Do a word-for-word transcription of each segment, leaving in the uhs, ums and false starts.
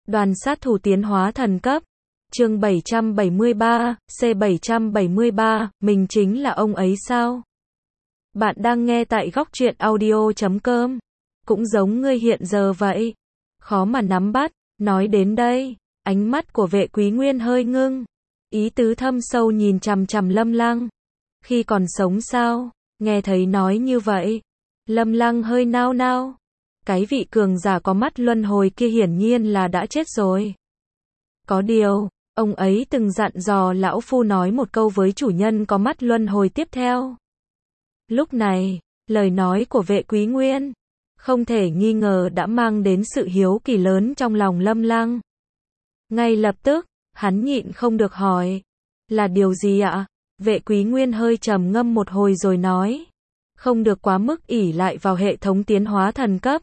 Đoàn sát thủ tiến hóa thần cấp. Chương bảy trăm bảy mươi ba, C bảy trăm bảy mươi ba, mình chính là ông ấy sao? Bạn đang nghe tại góc truyện audio chấm com. Cũng giống ngươi hiện giờ vậy. Khó mà nắm bắt. Nói đến đây, ánh mắt của Vệ Quý Nguyên hơi ngưng. Ý tứ thâm sâu nhìn chằm chằm Lâm Lăng. Khi còn sống sao? Nghe thấy nói như vậy, Lâm Lăng hơi nao nao. Cái vị cường giả có mắt luân hồi kia hiển nhiên là đã chết rồi. Có điều, ông ấy từng dặn dò lão phu nói một câu với chủ nhân có mắt luân hồi tiếp theo. Lúc này, lời nói của Vệ Quý Nguyên không thể nghi ngờ đã mang đến sự hiếu kỳ lớn trong lòng Lâm Lăng. Ngay lập tức, hắn nhịn không được hỏi, là điều gì ạ? Vệ Quý Nguyên hơi trầm ngâm một hồi rồi nói, không được quá mức ỷ lại vào hệ thống tiến hóa thần cấp.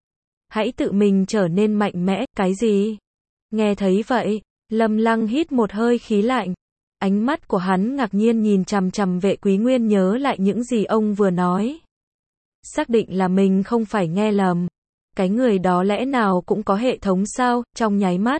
Hãy tự mình trở nên mạnh mẽ. Cái gì? Nghe thấy vậy, Lâm Lăng hít một hơi khí lạnh. Ánh mắt của hắn ngạc nhiên nhìn chằm chằm Vệ Quý Nguyên, nhớ lại những gì ông vừa nói. Xác định là mình không phải nghe lầm. Cái người đó lẽ nào cũng có hệ thống sao? Trong nháy mắt,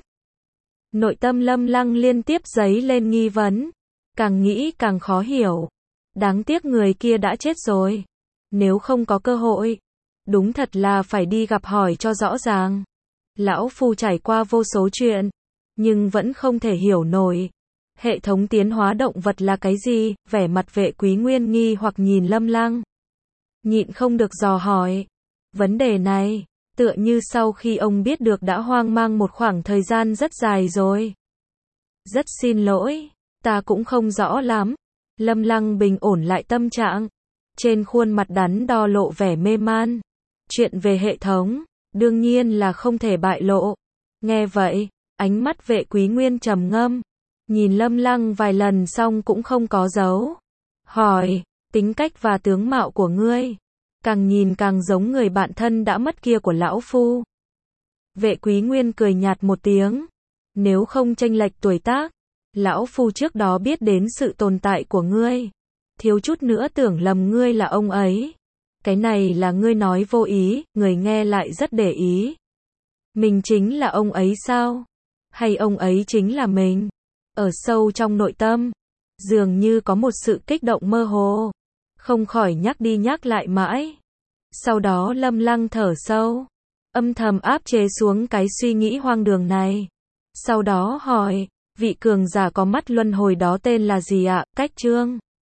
nội tâm Lâm Lăng liên tiếp dấy lên nghi vấn. Càng nghĩ càng khó hiểu. Đáng tiếc người kia đã chết rồi. Nếu không có cơ hội, đúng thật là phải đi gặp hỏi cho rõ ràng. Lão phu trải qua vô số chuyện, nhưng vẫn không thể hiểu nổi. Hệ thống tiến hóa động vật là cái gì? Vẻ mặt Vệ Quý Nguyên nghi hoặc nhìn Lâm Lăng. Nhịn không được dò hỏi. Vấn đề này, tựa như sau khi ông biết được đã hoang mang một khoảng thời gian rất dài rồi. Rất xin lỗi, ta cũng không rõ lắm. Lâm Lăng bình ổn lại tâm trạng. Trên khuôn mặt đắn đo lộ vẻ mê man. Chuyện về hệ thống, đương nhiên là không thể bại lộ. Nghe vậy, ánh mắt Vệ Quý Nguyên trầm ngâm. Nhìn Lâm Lăng vài lần xong cũng không có dấu hỏi, tính cách và tướng mạo của ngươi, càng nhìn càng giống người bạn thân đã mất kia của lão phu. Vệ Quý Nguyên cười nhạt một tiếng. Nếu không chênh lệch tuổi tác, lão phu trước đó biết đến sự tồn tại của ngươi. Thiếu chút nữa tưởng lầm ngươi là ông ấy. Cái này là ngươi nói vô ý, người nghe lại rất để ý. Mình chính là ông ấy sao? Hay ông ấy chính là mình? Ở sâu trong nội tâm, dường như có một sự kích động mơ hồ, không khỏi nhắc đi nhắc lại mãi. Sau đó Lâm Lăng thở sâu, âm thầm áp chế xuống cái suy nghĩ hoang đường này. Sau đó hỏi, vị cường giả có mắt luân hồi đó tên là gì ạ? Cách Trương.